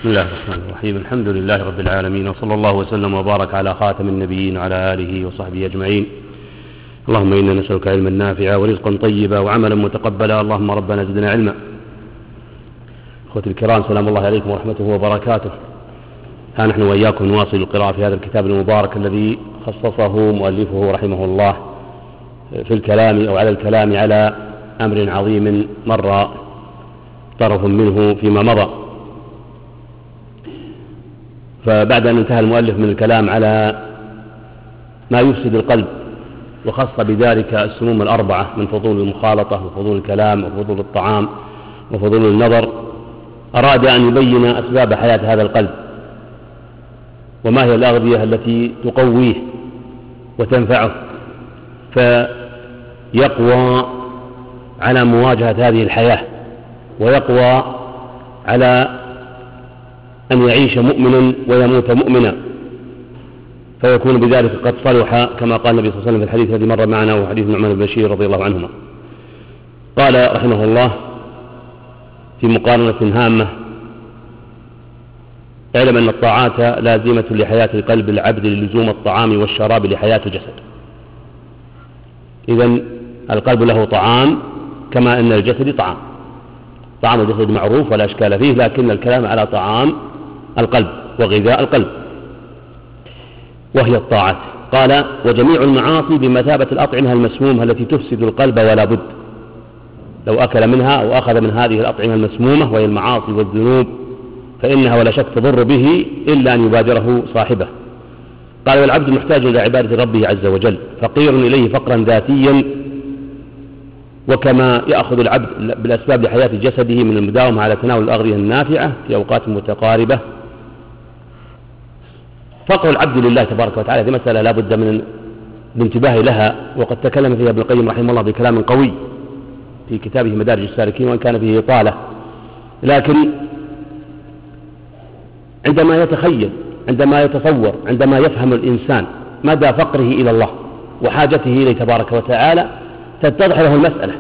بسم الله الرحمن الرحيم. الحمد لله رب العالمين، وصلى الله وسلم وبارك على خاتم النبيين وعلى آله وصحبه أجمعين. اللهم إنا نسألك علما نافعا ورزقا طيبا وعملا متقبلا. اللهم ربنا زدنا علما. أخوتي الكرام، سلام الله عليكم ورحمته وبركاته. ها نحن وإياكم نواصل القراءة في هذا الكتاب المبارك الذي خصصه مؤلفه رحمه الله في الكلام أو على الكلام على أمر عظيم مر طرف منه فيما مضى. فبعد أن انتهى المؤلف من الكلام على ما يفسد القلب وخص بذلك السموم الأربعة من فضول المخالطة وفضول الكلام وفضول الطعام وفضول النظر، أراد أن يبين أسباب حياة هذا القلب وما هي الأغذية التي تقويه وتنفعه فيقوى على مواجهة هذه الحياة ويقوى على أن يعيش مؤمنا ويموت مؤمنا، فيكون بذلك قد صلح كما قال النبي صلى الله عليه وسلم في الحديث الذي مر معنا وهو حديث نعمان بن بشير رضي الله عنهما. قال رحمه الله في مقارنة هامة: اعلم أن الطاعات لازمة لحياة القلب العبد للزوم الطعام والشراب لحياة الجسد. إذن القلب له طعام كما أن الجسد طعام. طعام الجسد معروف ولا أشكال فيه، لكن الكلام على طعام القلب وغذاء القلب وهي الطاعات. قال: وجميع المعاصي بمثابة الأطعمة المسمومة التي تفسد القلب ولا بد. لو أكل منها أو أخذ من هذه الأطعمة المسمومة وهي المعاصي والذنوب فإنها ولا شك تضر به إلا أن يبادره صاحبه. قال: والعبد محتاج إلى عبادة ربه عز وجل، فقير إليه فقرا ذاتيا، وكما يأخذ العبد بالأسباب لحياة جسده من المداومة على تناول الأغذية النافعة في أوقات متقاربة، فقر العبد لله تبارك وتعالى هذه مسألة لا بد من الانتباه لها، وقد تكلم فيها ابن القيم رحمه الله بكلام قوي في كتابه مدارج السالكين وإن كان فيه إطالة، لكن عندما يتخيل، عندما يتصور، عندما يفهم الإنسان مدى فقره إلى الله وحاجته إليه تبارك وتعالى تتضح له المسألة.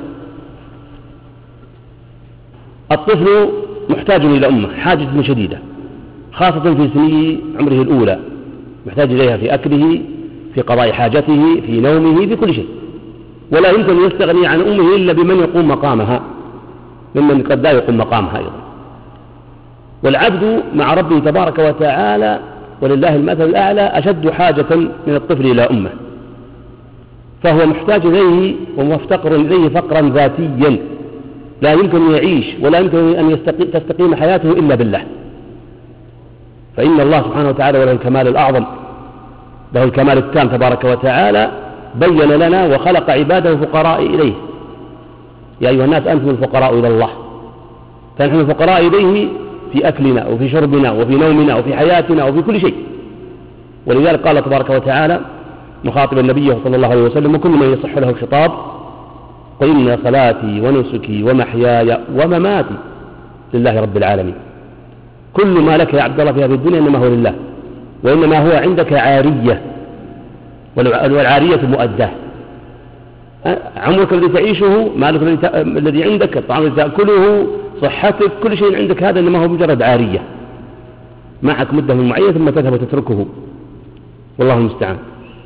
الطفل محتاج إلى أمه حاجة شديدة، خاصة في سني عمره الأولى، محتاج إليها في أكله، في قضاء حاجته، في نومه، في كل شيء، ولا يمكن أن يستغني عن أمه إلا بمن يقوم مقامها ممن قد لا يقوم مقامها أيضا. والعبد مع ربه تبارك وتعالى ولله المثل الأعلى أشد حاجة من الطفل إلى أمه، فهو محتاج إليه ومفتقر إليه فقرا ذاتيا لا يمكن أن يعيش ولا يمكن أن تستقيم حياته إلا بالله. فإن الله سبحانه وتعالى وله الكمال الأعظم، له الكمال التام تبارك وتعالى، بين لنا وخلق عباده فقراء إليه. يا أيها الناس أنتم الفقراء إلى الله، فنحن الفقراء إليه في أكلنا وفي شربنا وفي نومنا وفي حياتنا وفي كل شيء. ولذلك قال تبارك وتعالى مخاطبا النبي صلى الله عليه وسلم: وكل من يصح له الخطاب: قل إن صلاتي ونسكي ومحياي ومماتي لله رب العالمين. كل ما لك يا عبد الله في هذه الدنيا إنما هو لله، وإنما هو عندك عارية، والعارية مؤداه. عمرك الذي تعيشه، مالك الذي عندك، الطعام الذي تأكله، صحتك، كل شيء عندك هذا إنما هو مجرد عارية، معك مدة من معينة ثم تذهب وتتركه، والله المستعان.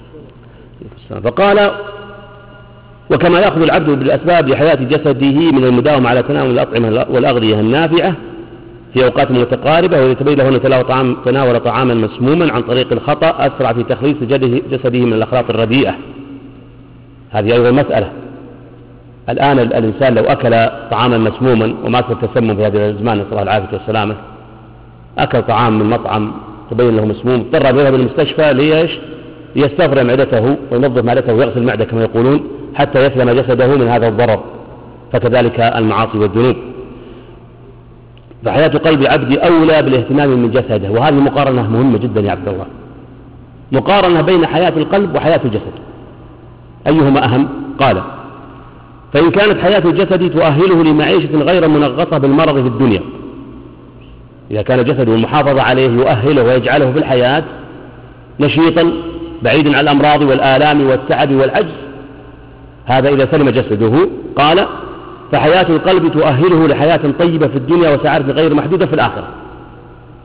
فقال: وكما يأخذ العبد بالأسباب لحياة جسده من المداومة على تناول الأطعمة والأغذية النافعة في أوقات متقاربة، ويتبين له أن تناول طعاما مسموما عن طريق الخطأ أسرع في تخليص جسده من الأخلاق الرديئة. هذه أيضا مسألة. الآن الإنسان لو أكل طعاما مسموما، وما أكثر التسمم في هذا الزمان نسأل الله العافية والسلامة، أكل طعام من مطعم تبين له مسموم، اضطر أن يذهب إلى المستشفى ليش؟ ليستفرغ معدته وينظف معدته ويغسل المعدة كما يقولون حتى يسلم جسده من هذا الضرر. فكذلك المعاصي والذنوب. فحياة قلب عبد أولى بالاهتمام من جسده، وهذه مقارنة مهمة جدا يا عبد الله، مقارنة بين حياة القلب وحياة الجسد، أيهما أهم؟ قال: فإن كانت حياة الجسد تؤهله لمعيشة غير منغصة بالمرض في الدنيا، إذا كان جسده المحافظة عليه يؤهله ويجعله في الحياة نشيطا بعيدا عن الأمراض والآلام والتعب والعجز، هذا إذا سلم جسده. قال: فحياة القلب تؤهله لحياة طيبة في الدنيا وسعادة غير محدودة في الآخرة.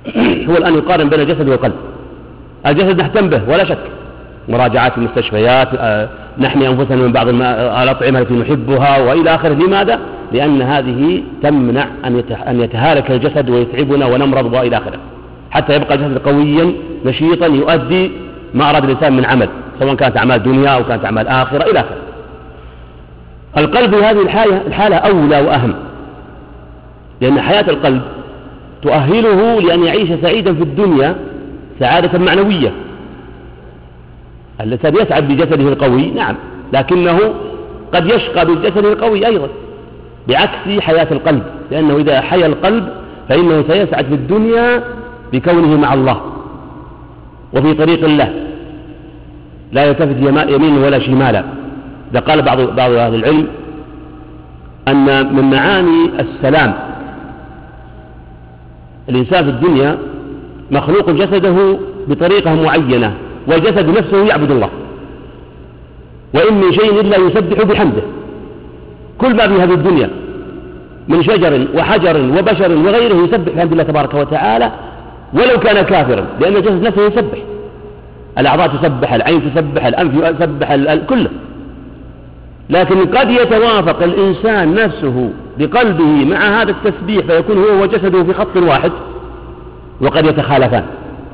هو الآن يقارن بين الجسد والقلب. الجسد نهتم به ولا شك، مراجعات المستشفيات، نحمي أنفسنا من بعض الأطعمة التي نحبها وإلى آخره. لماذا؟ لأن هذه تمنع أن يتهالك الجسد ويتعبنا ونمرض وإلى آخره، حتى يبقى الجسد قويا نشيطا يؤدي ما أراد الإنسان من عمل، سواء كانت أعمال دنيا أو كانت أعمال آخرة إلى آخره. القلب في هذه الحالة أولى وأهم، لأن حياة القلب تؤهله لأن يعيش سعيدا في الدنيا سعادة معنوية. الإنسان يسعد بجسده القوي نعم، لكنه قد يشقى بجسده القوي أيضا، بعكس حياة القلب، لأنه إذا حيا القلب فإنه سيسعد في الدنيا بكونه مع الله وفي طريق الله، لا يلتفت يمين ولا شمالا. إذا قال بعض أهل العلم أن من معاني السلام الإنسان في الدنيا مخلوق جسده بطريقة معينة، والجسد نفسه يعبد الله، وإن من شيء إلا يسبح بحمده. كل ما في هذه الدنيا من شجر وحجر وبشر وغيره يسبح بحمد الله تبارك وتعالى ولو كان كافرا، لأن الجسد نفسه يسبح، الأعضاء تسبح، العين تسبح، الأنف يسبح، كله. لكن قد يتوافق الإنسان نفسه بقلبه مع هذا التسبيح فيكون هو وجسده في خط واحد، وقد يتخالفان.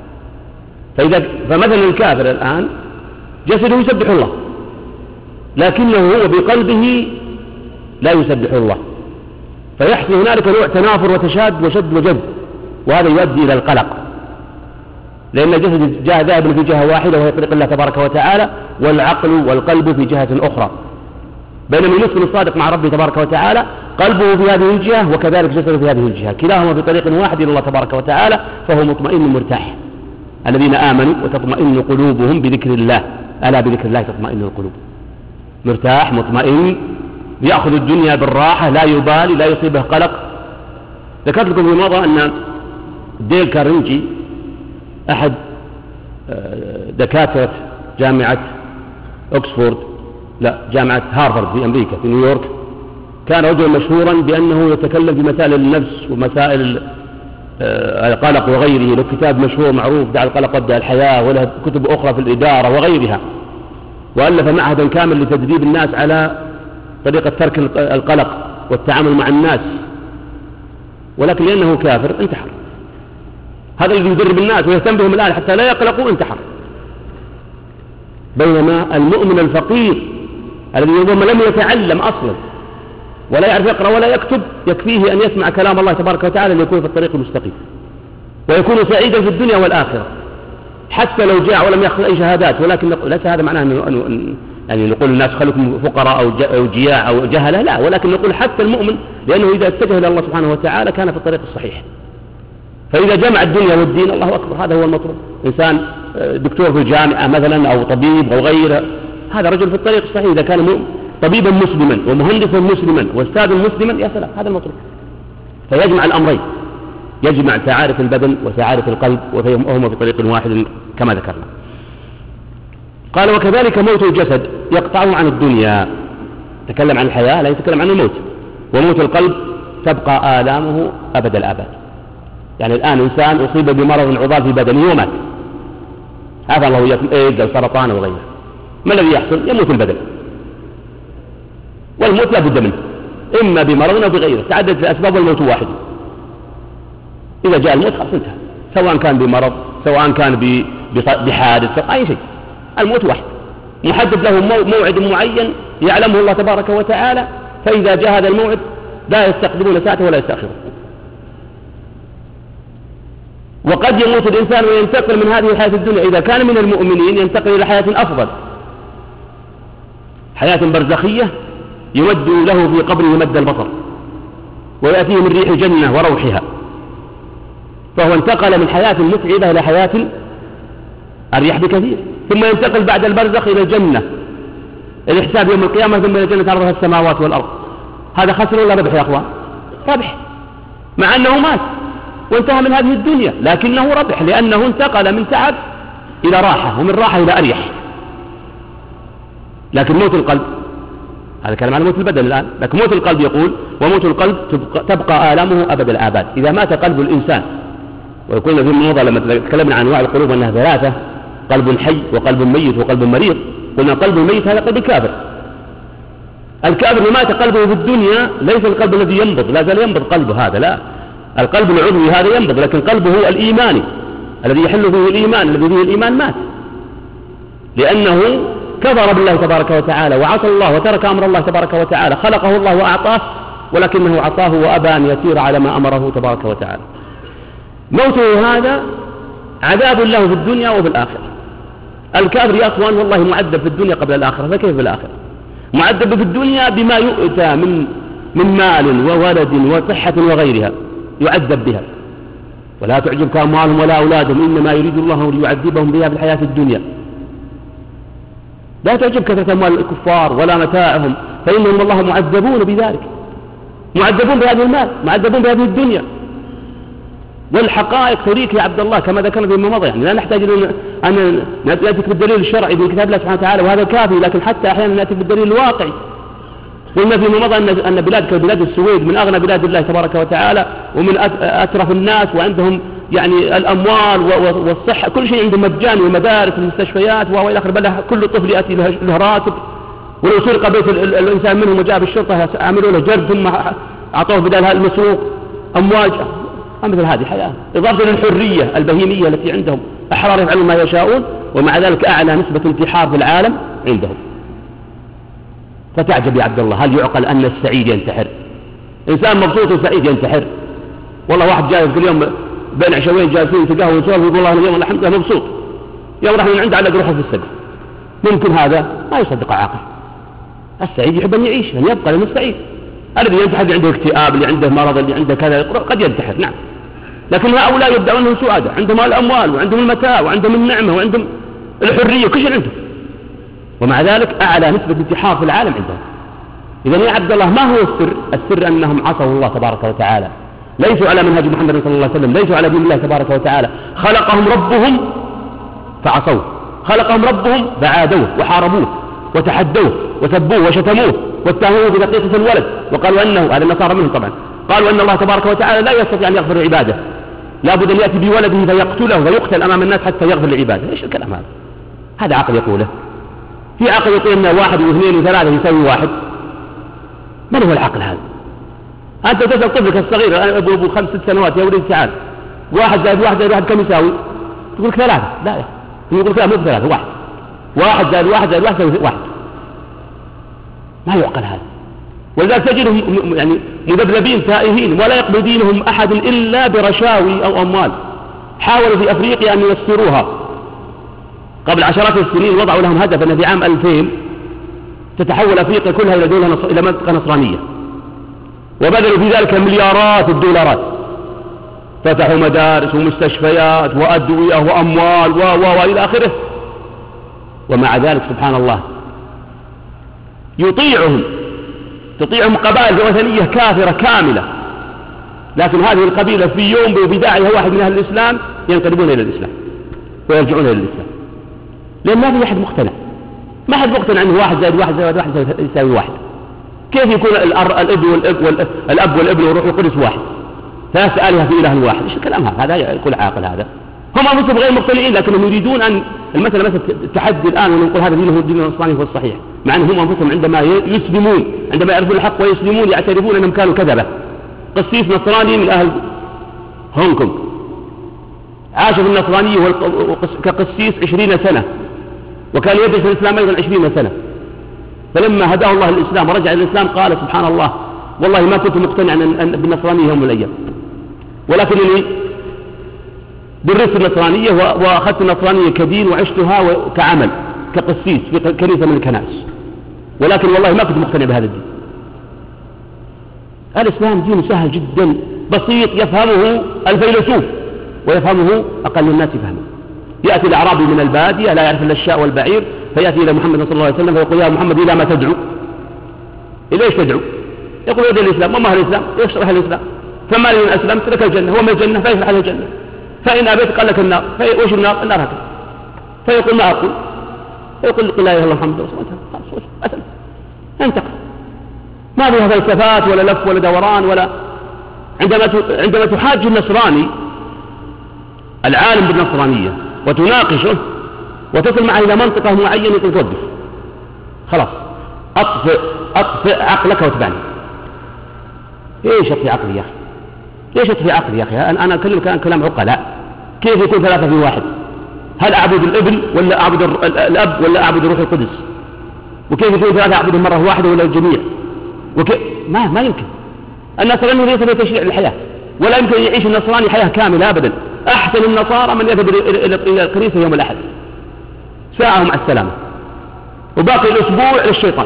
فمثلا الكافر الآن جسده يسبح الله، لكنه هو بقلبه لا يسبح الله، فيحصل هنالك نوع تنافر وتشاد وشد وجذب، وهذا يؤدي إلى القلق، لأن الجسد ذاهب في جهة واحدة وهي طريق الله تبارك وتعالى، والعقل والقلب في جهة أخرى. بينما المسلم الصادق مع ربه تبارك وتعالى قلبه في هذه الجهة وكذلك جسده في هذه الجهة، كلاهما في طريق واحد إلى الله تبارك وتعالى، فهو مطمئن مرتاح. الذين آمنوا وتطمئن قلوبهم بذكر الله، ألا بذكر الله تطمئن القلوب. مرتاح مطمئن، يأخذ الدنيا بالراحة، لا يبالي، لا يصيبه قلق. ذكرت لكم في الماضي أن ديل كارنيجي أحد دكاترة جامعة جامعة هارفارد في أمريكا في نيويورك، كان رجلا مشهورا بأنه يتكلم في مسائل النفس ومسائل القلق وغيره. له كتاب مشهور معروف دع القلق وابدأ الحياة، وله كتب أخرى في الإدارة وغيرها، وألف معهدا كامل لتدريب الناس على طريقة ترك القلق والتعامل مع الناس، ولكن لأنه كافر انتحر. هذا الذي يدرب الناس ويهتم بهم الآن حتى لا يقلقوا انتحر. بينما المؤمن الفقير الذي ربما لم يتعلم أصلا ولا يعرف يقرأ ولا يكتب، يكفيه أن يسمع كلام الله تبارك وتعالى ليكون في الطريق المستقيم، ويكون سعيدا في الدنيا والآخرة، حتى لو جاء ولم يأخذ أي شهادات. ولكن ليس هذا معناه يعني نقول الناس خلكم فقراء أو جياع أو جهلة، لا، ولكن نقول حتى المؤمن، لأنه إذا اتجه إلى الله سبحانه وتعالى كان في الطريق الصحيح. فإذا جمع الدنيا والدين الله أكبر، هذا هو المطلوب. إنسان دكتور في الجامعة مثلا أو طبيب أو غيره، هذا رجل في الطريق الصحيح. إذا كان طبيبا مسلما ومهندسا مسلما واستاذا مسلما، يا سلام، هذا المطلوب. فيجمع الأمرين، يجمع سعادة البدن وسعادة القلب، وهما في طريق واحد كما ذكرنا. قال وكذلك موت الجسد يقطعه عن الدنيا. تكلم عن الحياة لا يتكلم عن الموت. وموت القلب تبقى آلامه أبد الآباد. يعني الآن إنسان أصيب بمرض عضال في بدنه ومات، عافى الله إياكم إيدز أو سرطان أو غيره، ما الذي يحصل؟ يموت البدن، والموت لا بد منه، إما بمرض أو بغيره، تعددت الأسباب والموت واحد. إذا جاء الموت خلاص انتهى، سواء كان بمرض سواء كان بحادث أي شيء، الموت واحد محدد له موعد معين يعلمه الله تبارك وتعالى، فإذا جاء هذا الموعد لا يستقدمون ساعة ولا يستأخرون. وقد يموت الإنسان وينتقل من هذه الحياة الدنيا، إذا كان من المؤمنين ينتقل إلى حياة أفضل، حياة برزخية يمد له في قبره مد البصر، ويأتيه من ريح جنة وروحها، فهو انتقل من حياة متعبة إلى حياة أريح بكثير. ثم ينتقل بعد البرزخ إلى الجنة، الحساب يوم القيامة، ثم إلى الجنة عرضها السماوات والأرض. هذا خسر ولا ربح يا أخوان؟ ربح، مع أنه مات وانتهى من هذه الدنيا، لكنه ربح لأنه انتقل من تعب إلى راحة، ومن راحة إلى أريح. لكن موت القلب، هذا كلام عن موت البدن الآن، لكن موت القلب يقول وموت القلب تبقى آلامه أبد الآباد. إذا مات قلب الإنسان وقلنا في الموضوع لما تكلمنا عن أنواع القلوب أنها ثلاثة: قلب حي وقلب ميت وقلب مريض. قلنا قلب الميت هذا قلب الكافر. الكافر اللي مات قلبه في الدنيا ليس القلب الذي ينبض، لا زال ينبض قلبه هذا، لا، القلب العضوي هذا ينبض، لكن قلبه هو الإيماني الذي يحل فيه الإيمان، الذي فيه الإيمان مات، لأنه كفر بالله تبارك وتعالى وعصى الله وترك أمر الله تبارك وتعالى. خلقه الله وأعطاه، ولكنه عصاه وأبى أن يسير على ما أمره تبارك وتعالى. موته هذا عذاب له في الدنيا وفي الآخرة. الكافر يا أخوان والله معذب في الدنيا قبل الآخرة، فكيف في الآخرة؟ معذب في الدنيا بما يؤتى من مال وولد وصحة وغيرها، يعذب بها. ولا تعجبك أموالهم ولا أولادهم إنما يريد الله ليعذبهم بها في الحياة الدنيا. لا تعجب كثرة أموال الكفار ولا متاعهم، فإنهم والله معذبون بذلك، معذبون بهذه المال، معذبون بهذه الدنيا. والحقائق تريك يا عبد الله كما ذكرنا فيما مضى، يعني لا نحتاج أن نأتيك بالدليل الشرعي من كتاب الله سبحانه وتعالى وهذا كافي، لكن حتى أحيانا نأتي بالدليل الواقعي. قلنا فيما مضى أن بلاد كبلاد السويد من أغنى بلاد الله تبارك وتعالى ومن أترف الناس، وعندهم يعني الأموال والصحة، كل شيء عندهم مجاني، ومدارس ومستشفيات وإلى آخره، بل كل طفل يأتي له راتب. ولو سرق بيت الإنسان منهم وجاء بالشرطة عملوا له جرد ثم أعطوه بدالها المسروق أمواج. مثل هذه حياة، إضافة للحرية البهيمية التي عندهم، أحرار يفعلون ما يشاءون، ومع ذلك أعلى نسبة انتحار في العالم عندهم. فتعجب يا عبد الله، هل يعقل أن السعيد ينتحر؟ إنسان مبسوط وسعيد ينتحر؟ والله واحد جالس كل يوم بين عشوين جالسين يتقهوى ويسولف ويقول الله اليوم الحمد لله مبسوط، يوم راح من عنده علق روحه في السقف. ممكن هذا؟ ما يصدق عاقل. السعيد يحب أن يعيش، أن يبقى لأنه سعيد. الذي ينتحر اللي عنده اكتئاب، اللي عنده مرض، اللي عنده كذا قد ينتحر، نعم، لكن هؤلاء يبدأون أنهم سعادة، عندهم الأموال وعندهم المتاع وعندهم النعمة وعندهم الحرية، كل شيء عندهم، ومع ذلك أعلى نسبة انتحار في العالم عندهم. إذن يا عبد الله ما هو السر؟ السر أنهم عصوا الله تبارك وتعالى، ليسوا على منهج محمد صلى الله عليه وسلم، ليسوا على دين الله تبارك وتعالى. خلقهم ربهم فعصوه، خلقهم ربهم فعادوه وحاربوه وتحدوه وسبوه وشتموه واتهموه بدقيقة الولد، وقالوا أنه، هذا النصارى منهم طبعا، قالوا أن الله تبارك وتعالى لا يستطيع أن يغفر عباده، لا بد أن يأتي بولده فيقتله ويقتل أمام الناس حتى يغفر لعباده. إيش الكلام هذا؟ هذا عقل يقوله؟ في عقل يقول أن واحد واثنين وثلاثة يساوي واحد؟ من هو العقل هذا؟ أنت تسأل طفلك الصغير أبو 5-6 سنوات، يا ولد تعال، واحد زائد واحد زائد واحد كم يساوي؟ تقول 3. لا يا أخي، يقول 3 مو 3، واحد. واحد زائد واحد زائد واحد يساوي واحد. ما يعقل هذا. ولذلك تجدهم يعني مذبذبين تائهين، ولا يقبل دينهم أحد إلا برشاوي أو أموال. حاولوا في أفريقيا أن يسروها قبل عشرات السنين، وضعوا لهم هدف أن في عام 2000 تتحول أفريقيا كلها إلى منطقة نصرانية، وبذلوا في ذلك مليارات الدولارات، فتحوا مدارس ومستشفيات وأدوية وأموال وإلى آخره. ومع ذلك سبحان الله تطيعهم قبائل وثنية كافرة كاملة، لكن هذه القبيلة في يوم بداعيها واحد من أهل الإسلام ينقلبون إلى الإسلام ويرجعون إلى الإسلام، لأن ما في أحد مقتنع، ما أحد مقتنع أنه واحد زائد واحد زائد واحد يساوي واحد. كيف يكون الأب والابن والروح القدس واحد، 3 آلهة في إله واحد؟ إيش الكلام هذا يقول عاقل هذا؟ هم أنفسهم غير مقتنعين، لكنهم يريدون أن المسألة التحدي الآن ونقول هذا دينه الدين النصراني هو الصحيح، مع أنهم أنفسهم عندما يسلمون، عندما يعرفون الحق ويسلمون يعترفون أنهم كانوا كذبة. قسيس نصراني من أهل هونغ كونغ عاش في النصرانية كقسيس 20 سنة، وكان يدرس الإسلام أيضا 20 سنة، فلما هداه الله الإسلام ورجع إلى الإسلام قال سبحان الله والله ما كنت مقتنعا بالنصرانية يوم من الأيام، ولكنني درست النصرانية وأخذت النصرانية كدين وعشتها كعمل كقسيس في كنيسة من الكنائس، ولكن والله ما كنت مقتنع بهذا الدين. الإسلام دين سهل جدا بسيط يفهمه الفيلسوف ويفهمه أقل الناس فهمه. يأتي الأعرابي من البادية لا يعرف إلا الشاء والبعير، فيأتي إلى محمد صلى الله عليه وسلم فيقول يا محمد إلى ما تدعو؟ إلى إيش تدعو؟ يقول إلى الإسلام. وما هو الإسلام؟ يشرح الإسلام. فما لي إن أسلمت لك الجنة، وما الجنة؟ فيشرح له الجنة. فإن أبيت قال لك النار، وش النار؟ النار هكذا. فيقول ما أقول؟ يقول قل لا إله إلا الله محمد رسول الله، أسلم انتقل. ما فيها فلسفات ولا لف ولا دوران ولا. عندما تحاج النصراني العالم بالنصرانية وتناقشه وتصل معه إلى منطقة معينة يقول توقف خلاص أطفئ عقلك واتبعني. إيش أطفئ عقلي يا أخي؟ ليش أطفئ عقلي يا أخي؟ أنا أكلمك عن كلام عقلاء. كيف يكون 3 في 1؟ هل أعبد الابن ولا أعبد الأب ولا أعبد الروح القدس؟ وكيف يكون 3 أعبدهم مرة واحدة ولا الجميع؟ ما يمكن. النصراني ليس في تشريع الحياة، ولا يمكن يعيش النصراني حياة كاملة أبدا. أحسن النصارى من يذهب إلى الكنيسة يوم الأحد ساعة مع السلامة، وباقي الأسبوع للشيطان.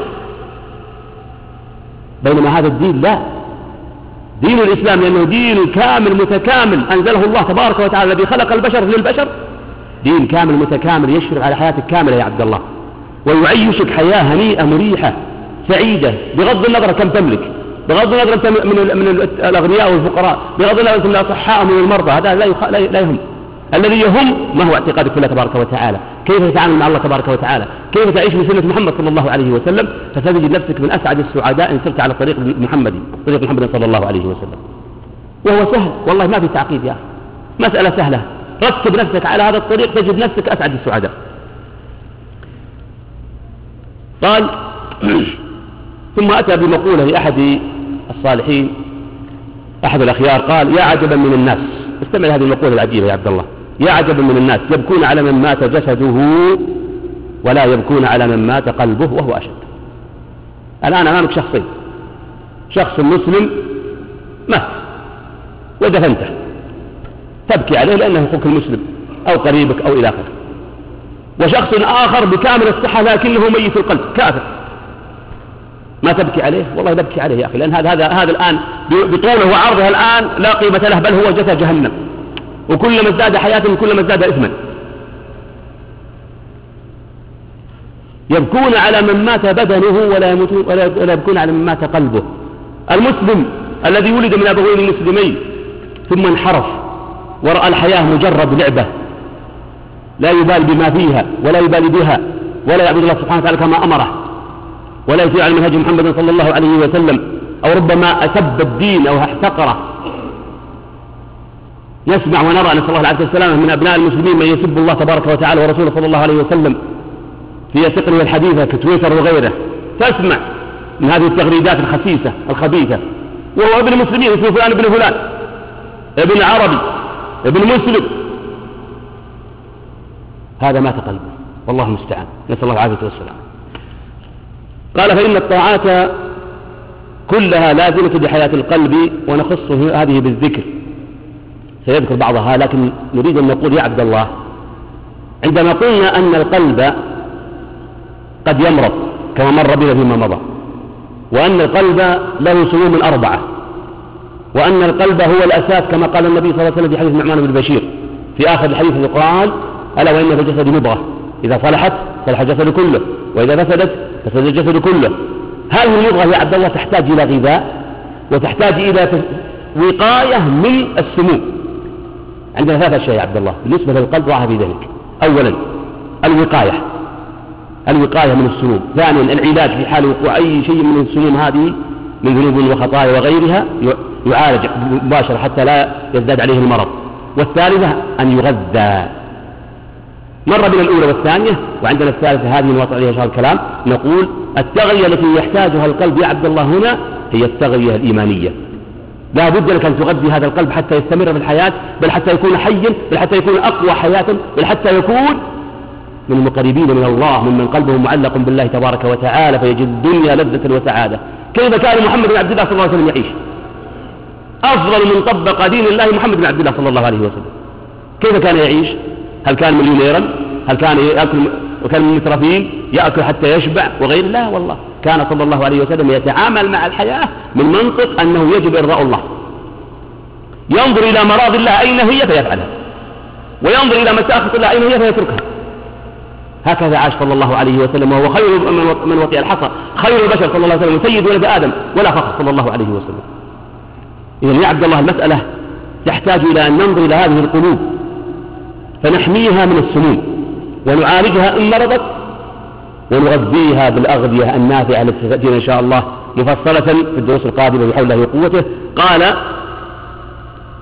بينما هذا الدين لا، دين الإسلام لأنه دين كامل متكامل أنزله الله تبارك وتعالى الذي خلق البشر للبشر، دين كامل متكامل يشرع على حياتك كاملة يا عبد الله، ويعيشك حياة هنيئة مريحة سعيدة بغض النظر كم تملك، بغض النظر أنت من الأغنياء والفقراء، بغض النظر أنت من الأصحاء ومن المرضى، هذا لا يهم. الذي يهم ما هو اعتقادك في الله تبارك وتعالى، كيف تتعامل مع الله تبارك وتعالى، كيف تعيش بسنة محمد صلى الله عليه وسلم، فتجد نفسك من أسعد السعداء إن سرت على طريق محمد صلى الله عليه وسلم. وهو سهل والله، ما في تعقيد يا أخي، مسألة سهلة. رتب نفسك على هذا الطريق تجد نفسك أسعد السعداء. قال ثم أتى بمقولة لأحد الصالحين أحد الأخيار، قال: يا عجبا من الناس، استمع هذه المقولة العجيبة يا عبد الله، يا عجبا من الناس يبكون على من مات جسده ولا يبكون على من مات قلبه وهو أشد. الآن أمامك شخصين، شخص مسلم مات ودفنته، تبكي عليه لأنه أخوك المسلم أو قريبك أو إلى آخره، وشخص آخر بكامل الصحة لكنه ميت القلب كافر، ما تبكي عليه؟ والله تبكي عليه يا أخي، لأن هذا الآن بطوله وعرضه الآن لا قيمة له، بل هو جثى جهنم، وكلما ازداد حياته كلما ازداد إثما. يبكون على من مات بدنه ولا يبكون على من مات قلبه. المسلم الذي ولد من أبوين مسلمين ثم انحرف ورأى الحياة مجرد لعبة، لا يبالي بما فيها ولا يبالي بها، ولا يعبد الله سبحانه وتعالى كما أمره، ولا يسير على منهج محمد صلى الله عليه وسلم، أو ربما أسب الدين أو احتقره. نسمع ونرى نسأل الله العافية والسلامة من أبناء المسلمين من يسب الله تبارك وتعالى ورسوله صلى الله عليه وسلم في تقنية الحديثة كتويتر وغيره، تسمع من هذه التغريدات الخسيسة الخبيثة، وهو ابن المسلمين اسمه فلان ابن فلان، ابن عربي، ابن مسلم. هذا مات قلبه، والله المستعان، نسأل الله العافية والسلامة. قال: فإن الطاعات كلها لازمة بحياة القلب، ونخص هذه بالذكر، سيذكر بعضها، لكن نريد أن نقول يا عبد الله، عندما قلنا أن القلب قد يمرض كما مر بنا فيما مضى، وأن القلب له سموم 4، وأن القلب هو الأساس كما قال النبي صلى الله عليه وسلم في حديث نعمان بن بشير في آخر الحديث، قال: ألا وإن في الجسد مضغة إذا صلحت صلح الجسد كله، وإذا فسدت فسد الجسد كله. هذه المضغة يا عبد الله تحتاج إلى غذاء، وتحتاج إلى وقاية من السموم. عندنا 3 أشياء يا عبد الله بالنسبة للقلب ضعها في ذلك: أولا الوقاية من السموم، ثانيا العلاج في حال وقوع أي شيء من السموم هذه من ذنوب وخطايا وغيرها، يعالج مباشرة حتى لا يزداد عليه المرض، والثالثة أن يغذى. مر بنا الأولى والثانية، وعندنا الثالثة هذه نواصل عليها إن شاء الله الكلام. نقول التغذية التي يحتاجها القلب يا عبد الله هنا هي التغذية الإيمانية. لا بد لك أن تغذي هذا القلب حتى يستمر في الحياة، بل حتى يكون حيا، بل حتى يكون أقوى حياة، بل حتى يكون من المقربين من الله، ممن قلبه معلق بالله تبارك وتعالى، فيجد الدنيا لذة وسعادة. كيف كان محمد بن عبد الله صلى الله عليه وسلم يعيش؟ أفضل من طبق دين الله محمد بن عبد الله صلى الله عليه وسلم. كيف كان يعيش؟ هل كان مليونيرا؟ هل كان يأكل وكان من المترفين يأكل حتى يشبع وغير؟ لا والله، كان صلى الله عليه وسلم يتعامل مع الحياة من منطق أنه يجب إرضاء الله، ينظر إلى مراضي الله أين هي فيفعلها، وينظر إلى مساخط الله أين هي فيتركها. هكذا عاش صلى الله عليه وسلم، وهو خير من وطئ الحصى، خير البشر صلى الله عليه وسلم، سيد ولد آدم ولا فخر صلى الله عليه وسلم. إذن يا عبد الله المسألة تحتاج إلى أن ننظر إلى هذه القلوب فنحميها من السموم، ونعالجها إن مرضت، ونغذيها بالأغذية النافعة التي ستأتينا إن شاء الله مفصلة في الدروس القادمة بحول الله وقوته. قال: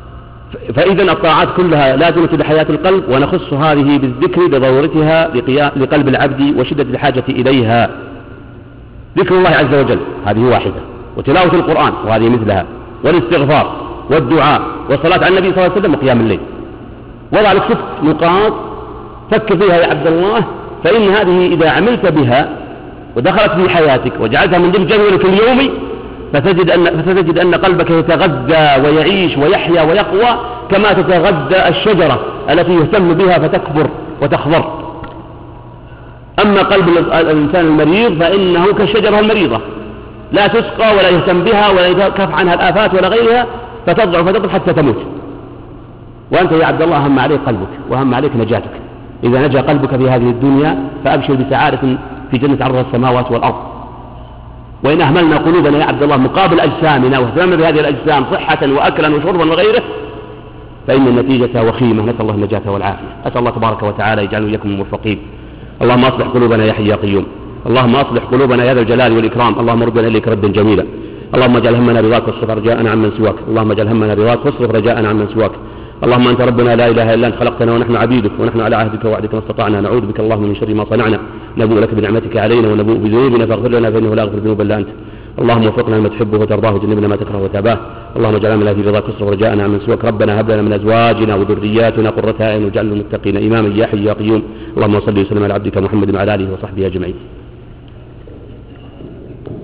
فإذا الطاعات كلها لازمة لحياة القلب، ونخص هذه بالذكر لضرورتها لقلب العبد وشدة الحاجة إليها. ذكر الله عز وجل هذه واحدة، وتلاوة القرآن وهذه مثلها، والاستغفار والدعاء والصلاة على النبي صلى الله عليه وسلم وقيام الليل. وضع لك 6 نقاط فكر فيها يا عبد الله، فإن هذه إذا عملت بها ودخلت في حياتك وجعلتها من ضمن جدولك اليومي فتجد أن قلبك يتغذى ويعيش ويحيا ويقوى كما تتغذى الشجرة التي يهتم بها فتكبر وتخضر. أما قلب الإنسان المريض فإنه كالشجرة المريضة، لا تسقى ولا يهتم بها ولا يكف عنها الآفات ولا غيرها، فتضعف فتضعف حتى تموت. وأنت يا عبد الله أهم عليك قلبك وأهم عليك نجاتك. إذا نجا قلبك في هذه الدنيا فأبشر بسعادة في جنة عرضها السماوات والأرض. وإن أهملنا قلوبنا يا عبد الله مقابل أجسامنا واهتمامنا بهذه الأجسام صحة وأكلا وشربا وغيره فإن النتيجة وخيمة. نسأل الله النجاة والعافية. أسأل الله تبارك وتعالى يجعلنا إياكم موفقين. اللهم أصلح قلوبنا يا حي يا قيوم. اللهم أصلح قلوبنا يا ذا الجلال والإكرام. اللهم ردنا إليك ردا جميلا. اللهم اجعل همنا رضاك واصرف رجاءنا عمن سواك. اللهم اجعل همنا رضاك واصرف رجاءنا عمن سواك. اللهم أنت ربنا لا إله إلا أنت خلقتنا ونحن عبيدك ونحن على عهدك ووعدك ما استطعنا. نعوذ بك اللهم من شر ما صنعنا. نبوء لك بنعمتك علينا ونبوء بذنوبنا فاغفر لنا فإنه لا يغفر الذنوب إلا أنت. اللهم وفقنا لما تحبه وترضاه وجنبنا ما تكره وتاباه. اللهم اجعلنا في رضاك واصرف رجاءنا عمن سواك. ربنا هب لنا من أزواجنا وذرياتنا قرة أعين واجعلنا للمتقين إماما يا حي يا قيوم. اللهم صل وسلم على عبدك محمد وعلى آله وصحبه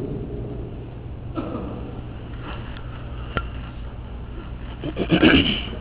أجمعين.